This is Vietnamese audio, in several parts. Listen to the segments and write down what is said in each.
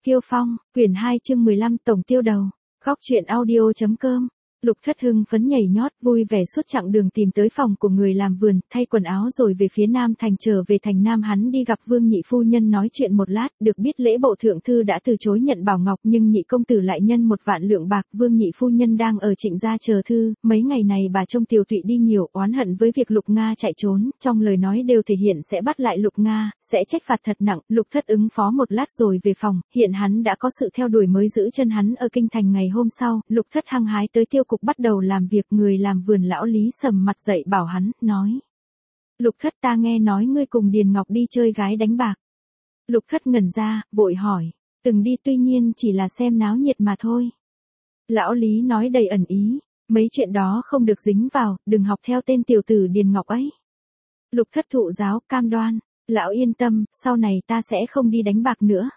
Kiêu Phong, quyển 2 chương 15 tổng tiêu đầu. Góc truyện audio.com. Lục Thất hưng phấn nhảy nhót vui vẻ suốt chặng đường tìm tới phòng của người làm vườn, thay quần áo rồi về phía Nam Thành. Trở về thành Nam hắn đi gặp Vương nhị phu nhân nói chuyện một lát, được biết lễ bộ thượng thư đã từ chối nhận bảo ngọc nhưng nhị công tử lại nhân 1 vạn lượng bạc. Vương nhị phu nhân đang ở Trịnh gia chờ thư, mấy ngày này bà trông tiều tụy đi nhiều, oán hận với việc Lục Nga chạy trốn, trong lời nói đều thể hiện sẽ bắt lại Lục Nga, sẽ trách phạt thật nặng. Lục Thất ứng phó một lát rồi về phòng, hiện hắn đã có sự theo đuổi mới giữ chân hắn ở kinh thành. Ngày hôm sau, Lục Thất hăng hái tới tiêu cục bắt đầu làm việc. Người làm vườn lão Lý sầm mặt dậy bảo hắn, nói: Lục Thất, ta nghe nói ngươi cùng Điền Ngọc đi chơi gái đánh bạc. Lục Thất ngẩn ra, vội hỏi: từng đi, tuy nhiên chỉ là xem náo nhiệt mà thôi. Lão Lý nói đầy ẩn ý: mấy chuyện đó không được dính vào, đừng học theo tên tiểu tử Điền Ngọc ấy. Lục Thất thụ giáo, cam đoan: lão yên tâm, sau này ta sẽ không đi đánh bạc nữa.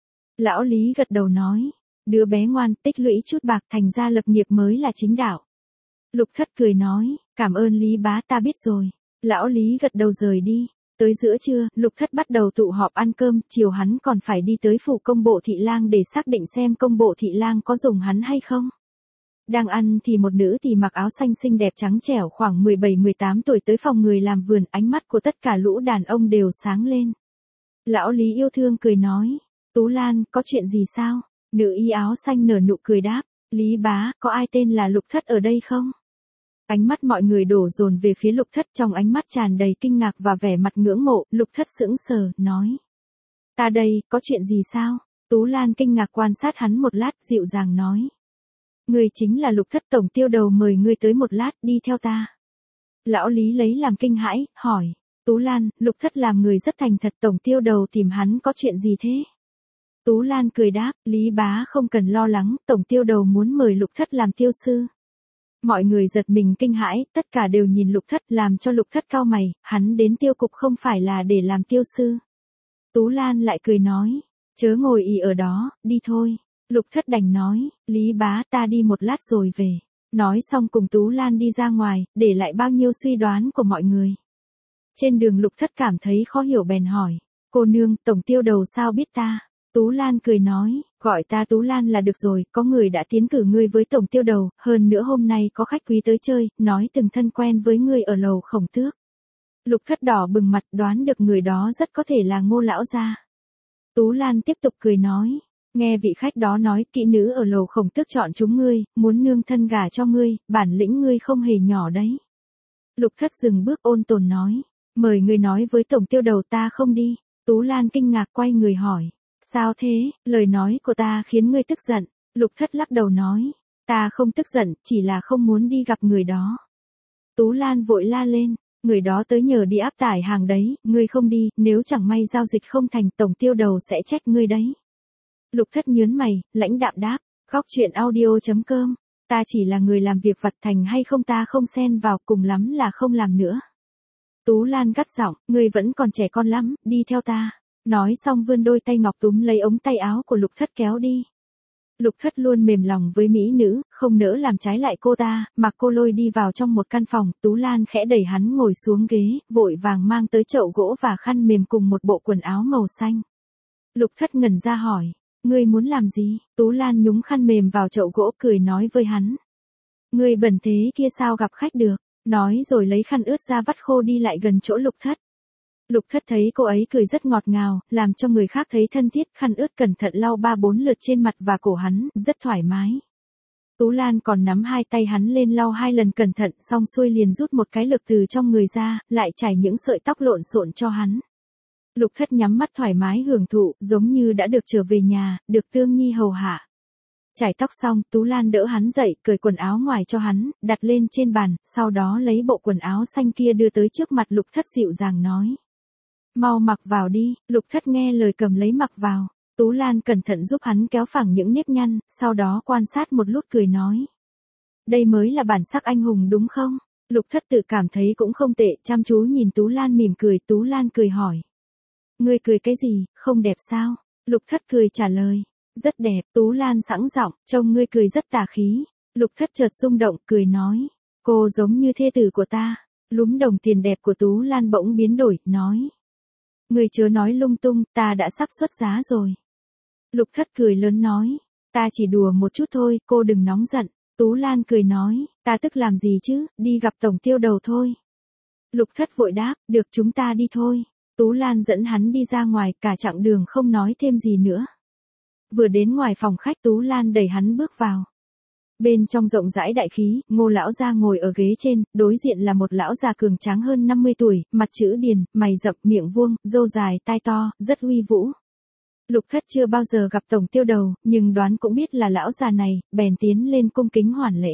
Lão Lý gật đầu nói: đứa bé ngoan, tích lũy chút bạc thành ra lập nghiệp mới là chính đạo. Lục Thất cười nói: cảm ơn Lý bá, ta biết rồi. Lão Lý gật đầu rời đi. Tới giữa trưa, Lục Thất bắt đầu tụ họp ăn cơm, chiều hắn còn phải đi tới phủ công bộ thị lang để xác định xem công bộ thị lang có dùng hắn hay không. Đang ăn thì một nữ thì mặc áo xanh xinh đẹp trắng trẻo khoảng 17-18 tuổi tới phòng người làm vườn, ánh mắt của tất cả lũ đàn ông đều sáng lên. Lão Lý yêu thương cười nói: Tú Lan, có chuyện gì sao? Nữ y áo xanh nở nụ cười đáp: Lý bá, có ai tên là Lục Thất ở đây không? Ánh mắt mọi người đổ dồn về phía Lục Thất, trong ánh mắt tràn đầy kinh ngạc và vẻ mặt ngưỡng mộ. Lục Thất sững sờ, nói: ta đây, có chuyện gì sao? Tú Lan kinh ngạc quan sát hắn một lát, dịu dàng nói: ngươi chính là Lục Thất tổng tiêu đầu, mời ngươi tới một lát, đi theo ta. Lão Lý lấy làm kinh hãi, hỏi: Tú Lan, Lục Thất làm người rất thành thật, tổng tiêu đầu tìm hắn có chuyện gì thế? Tú Lan cười đáp: Lý bá không cần lo lắng, tổng tiêu đầu muốn mời Lục Thất làm tiêu sư. Mọi người giật mình kinh hãi, tất cả đều nhìn Lục Thất, làm cho Lục Thất cau mày, hắn đến tiêu cục không phải là để làm tiêu sư. Tú Lan lại cười nói: chớ ngồi ì ở đó, đi thôi. Lục Thất đành nói: Lý bá, ta đi một lát rồi về. Nói xong cùng Tú Lan đi ra ngoài, để lại bao nhiêu suy đoán của mọi người. Trên đường Lục Thất cảm thấy khó hiểu bèn hỏi: cô nương, tổng tiêu đầu sao biết ta? Tú Lan cười nói: gọi ta Tú Lan là được rồi, có người đã tiến cử ngươi với tổng tiêu đầu, hơn nữa hôm nay có khách quý tới chơi, nói từng thân quen với ngươi ở lầu Khổng Tước. Lục Thất đỏ bừng mặt, đoán được người đó rất có thể là Ngô lão gia. Tú Lan tiếp tục cười nói: nghe vị khách đó nói, kỹ nữ ở lầu Khổng Tước chọn chúng ngươi, muốn nương thân gả cho ngươi, bản lĩnh ngươi không hề nhỏ đấy. Lục Thất dừng bước ôn tồn nói: mời ngươi nói với tổng tiêu đầu, ta không đi. Tú Lan kinh ngạc quay người hỏi: sao thế, lời nói của ta khiến ngươi tức giận? Lục Thất lắc đầu nói: ta không tức giận, chỉ là không muốn đi gặp người đó. Tú Lan vội la lên: người đó tới nhờ đi áp tải hàng đấy, ngươi không đi, nếu chẳng may giao dịch không thành, tổng tiêu đầu sẽ trách ngươi đấy. Lục Thất nhớn mày, lãnh đạm đáp: góc truyện audio.com, ta chỉ là người làm việc vặt, thành hay không ta không xen vào, cùng lắm là không làm nữa. Tú Lan gắt giọng: ngươi vẫn còn trẻ con lắm, đi theo ta. Nói xong vươn đôi tay ngọc túm lấy ống tay áo của Lục Thất kéo đi. Lục Thất luôn mềm lòng với mỹ nữ, không nỡ làm trái lại cô ta, mặc cô lôi đi vào trong một căn phòng. Tú Lan khẽ đẩy hắn ngồi xuống ghế, vội vàng mang tới chậu gỗ và khăn mềm cùng một bộ quần áo màu xanh. Lục Thất ngẩn ra hỏi: ngươi muốn làm gì? Tú Lan nhúng khăn mềm vào chậu gỗ, cười nói với hắn: ngươi bẩn thế kia sao gặp khách được? Nói rồi lấy khăn ướt ra vắt khô, đi lại gần chỗ Lục Thất. Lục Thất thấy cô ấy cười rất ngọt ngào, làm cho người khác thấy thân thiết, khăn ướt cẩn thận lau 3-4 lượt trên mặt và cổ hắn, rất thoải mái. Tú Lan còn nắm hai tay hắn lên lau 2 lần cẩn thận, xong xuôi liền rút một cái lược từ trong người ra, lại chải những sợi tóc lộn xộn cho hắn. Lục Thất nhắm mắt thoải mái hưởng thụ, giống như đã được trở về nhà, được Tương Nhi hầu hạ. Chải tóc xong, Tú Lan đỡ hắn dậy, cởi quần áo ngoài cho hắn, đặt lên trên bàn, sau đó lấy bộ quần áo xanh kia đưa tới trước mặt Lục Thất, dịu dàng nói: mau mặc vào đi. Lục Thất nghe lời cầm lấy mặc vào. Tú Lan cẩn thận giúp hắn kéo phẳng những nếp nhăn, sau đó quan sát một lúc cười nói: đây mới là bản sắc anh hùng đúng không? Lục Thất tự cảm thấy cũng không tệ, chăm chú nhìn Tú Lan mỉm cười. Tú Lan cười hỏi: ngươi cười cái gì, không đẹp sao? Lục Thất cười trả lời: rất đẹp. Tú Lan sẵn giọng: trông ngươi cười rất tà khí. Lục Thất chợt rung động, cười nói: cô giống như thê tử của ta. Lúm đồng tiền đẹp của Tú Lan bỗng biến đổi, nói: ngươi chớ nói lung tung, ta đã sắp xuất giá rồi. Lục Thất cười lớn nói, ta chỉ đùa một chút thôi, cô đừng nóng giận. Tú Lan cười nói, ta tức làm gì chứ, đi gặp tổng tiêu đầu thôi. Lục Thất vội đáp, được chúng ta đi thôi. Tú Lan dẫn hắn đi ra ngoài, cả chặng đường không nói thêm gì nữa. Vừa đến ngoài phòng khách Tú Lan đẩy hắn bước vào. Bên trong rộng rãi đại khí, Ngô lão gia ngồi ở ghế trên, đối diện là một lão già cường tráng hơn 50 tuổi, mặt chữ điền, mày rậm, miệng vuông, râu dài, tai to, rất uy vũ. Lục Thất chưa bao giờ gặp tổng tiêu đầu, nhưng đoán cũng biết là lão già này, bèn tiến lên cung kính hoàn lễ.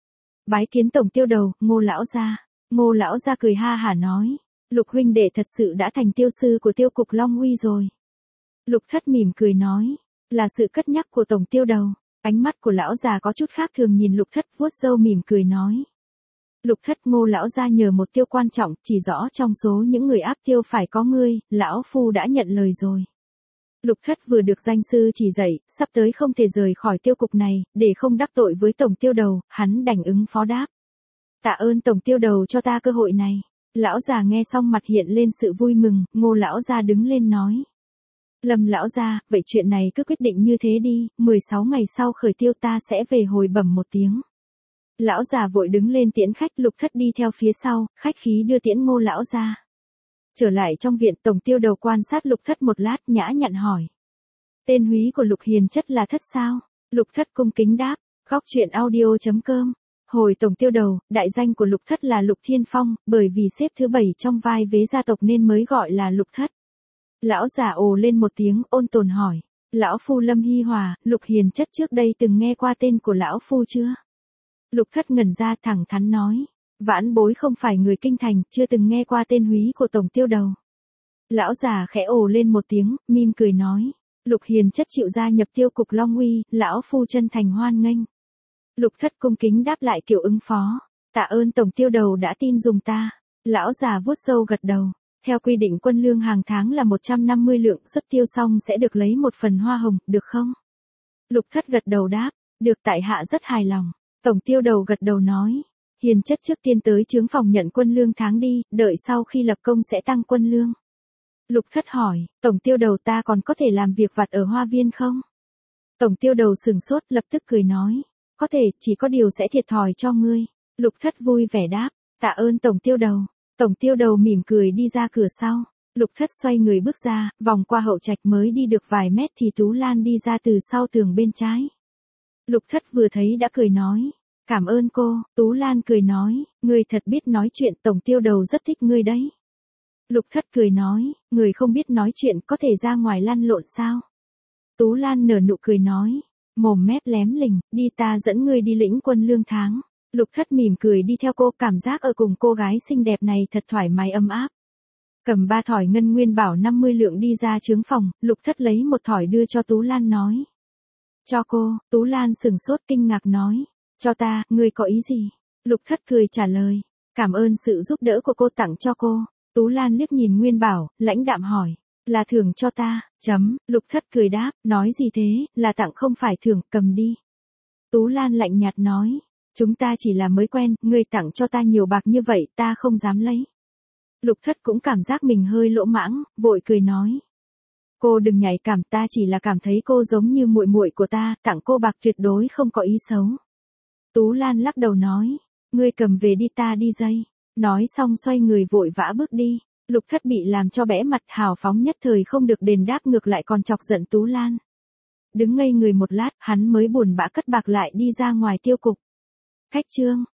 Bái kiến tổng tiêu đầu, Ngô lão gia. Ngô lão gia cười ha hả nói, Lục huynh đệ thật sự đã thành tiêu sư của tiêu cục Long Uy rồi. Lục Thất mỉm cười nói, là sự cất nhắc của tổng tiêu đầu. Ánh mắt của lão già có chút khác thường nhìn Lục Thất, vuốt râu mỉm cười nói. Lục Thất, Ngô lão gia nhờ một tiêu quan trọng, chỉ rõ trong số những người áp tiêu phải có ngươi, lão phu đã nhận lời rồi. Lục Thất vừa được danh sư chỉ dạy, sắp tới không thể rời khỏi tiêu cục này, để không đắc tội với tổng tiêu đầu, hắn đành ứng phó đáp. Tạ ơn tổng tiêu đầu cho ta cơ hội này. Lão già nghe xong mặt hiện lên sự vui mừng, Ngô lão gia đứng lên nói. Lâm lão gia, vậy chuyện này cứ quyết định như thế đi, 16 ngày sau khởi tiêu ta sẽ về hồi bẩm một tiếng. Lão già vội đứng lên tiễn khách, Lục Thất đi theo phía sau, khách khí đưa tiễn Ngô lão gia. Trở lại trong viện, tổng tiêu đầu quan sát Lục Thất một lát, nhã nhặn hỏi. Tên húy của Lục Hiền chất là Thất sao? Lục Thất cung kính đáp, góc truyện audio.com. Hồi tổng tiêu đầu, đại danh của Lục Thất là Lục Thiên Phong, bởi vì xếp thứ 7 trong vai vế gia tộc nên mới gọi là Lục Thất. Lão già ồ lên một tiếng, ôn tồn hỏi. Lão phu Lâm Hy Hòa, Lục Hiền chất trước đây từng nghe qua tên của lão phu chưa? Lục Thất ngẩn ra thẳng thắn nói. Vãn bối không phải người kinh thành, chưa từng nghe qua tên húy của tổng tiêu đầu. Lão già khẽ ồ lên một tiếng, mỉm cười nói. Lục Hiền chất chịu gia nhập tiêu cục Long Uy, lão phu chân thành hoan nghênh. Lục Thất cung kính đáp lại kiểu ứng phó. Tạ ơn tổng tiêu đầu đã tin dùng ta. Lão già vuốt râu gật đầu. Theo quy định quân lương hàng tháng là 150 lượng, xuất tiêu xong sẽ được lấy một phần hoa hồng, được không? Lục Thất gật đầu đáp. Được, tại hạ rất hài lòng. Tổng tiêu đầu gật đầu nói. Hiền chất trước tiên tới chướng phòng nhận quân lương tháng đi, đợi sau khi lập công sẽ tăng quân lương. Lục Thất hỏi, tổng tiêu đầu ta còn có thể làm việc vặt ở hoa viên không? Tổng tiêu đầu sừng sốt lập tức cười nói. Có thể, chỉ có điều sẽ thiệt thòi cho ngươi. Lục Thất vui vẻ đáp, tạ ơn tổng tiêu đầu. Tổng tiêu đầu mỉm cười đi ra cửa sau. Lục Thất xoay người bước ra, vòng qua hậu trạch mới đi được vài mét thì Tú Lan đi ra từ sau tường bên trái. Lục Thất vừa thấy đã cười nói. Cảm ơn cô, Tú Lan cười nói, ngươi thật biết nói chuyện, tổng tiêu đầu rất thích ngươi đấy. Lục Thất cười nói, người không biết nói chuyện có thể ra ngoài lăn lộn sao? Tú Lan nở nụ cười nói, mồm mép lém lỉnh, đi ta dẫn ngươi đi lĩnh quân lương tháng. Lục Thất mỉm cười đi theo cô, cảm giác ở cùng cô gái xinh đẹp này thật thoải mái ấm áp. Cầm 3 thỏi ngân nguyên bảo 50 lượng đi ra trướng phòng, Lục Thất lấy một thỏi đưa cho Tú Lan nói. Cho cô, Tú Lan sừng sốt kinh ngạc nói. Cho ta, ngươi có ý gì? Lục Thất cười trả lời. Cảm ơn sự giúp đỡ của cô tặng cho cô. Tú Lan liếc nhìn Nguyên Bảo, lãnh đạm hỏi. Là thưởng cho ta, Lục Thất cười đáp, nói gì thế, là tặng không phải thưởng, cầm đi. Tú Lan lạnh nhạt nói. Chúng ta chỉ là mới quen, ngươi tặng cho ta nhiều bạc như vậy ta không dám lấy. Lục Thất cũng cảm giác mình hơi lỗ mãng, vội cười nói. Cô đừng nhạy cảm, ta chỉ là cảm thấy cô giống như muội muội của ta, tặng cô bạc tuyệt đối không có ý xấu. Tú Lan lắc đầu nói, ngươi cầm về đi ta đi dây. Nói xong xoay người vội vã bước đi. Lục Thất bị làm cho bẽ mặt, hào phóng nhất thời không được đền đáp, ngược lại còn chọc giận Tú Lan. Đứng ngây người một lát, hắn mới buồn bã cất bạc lại đi ra ngoài tiêu cục. Khách trương.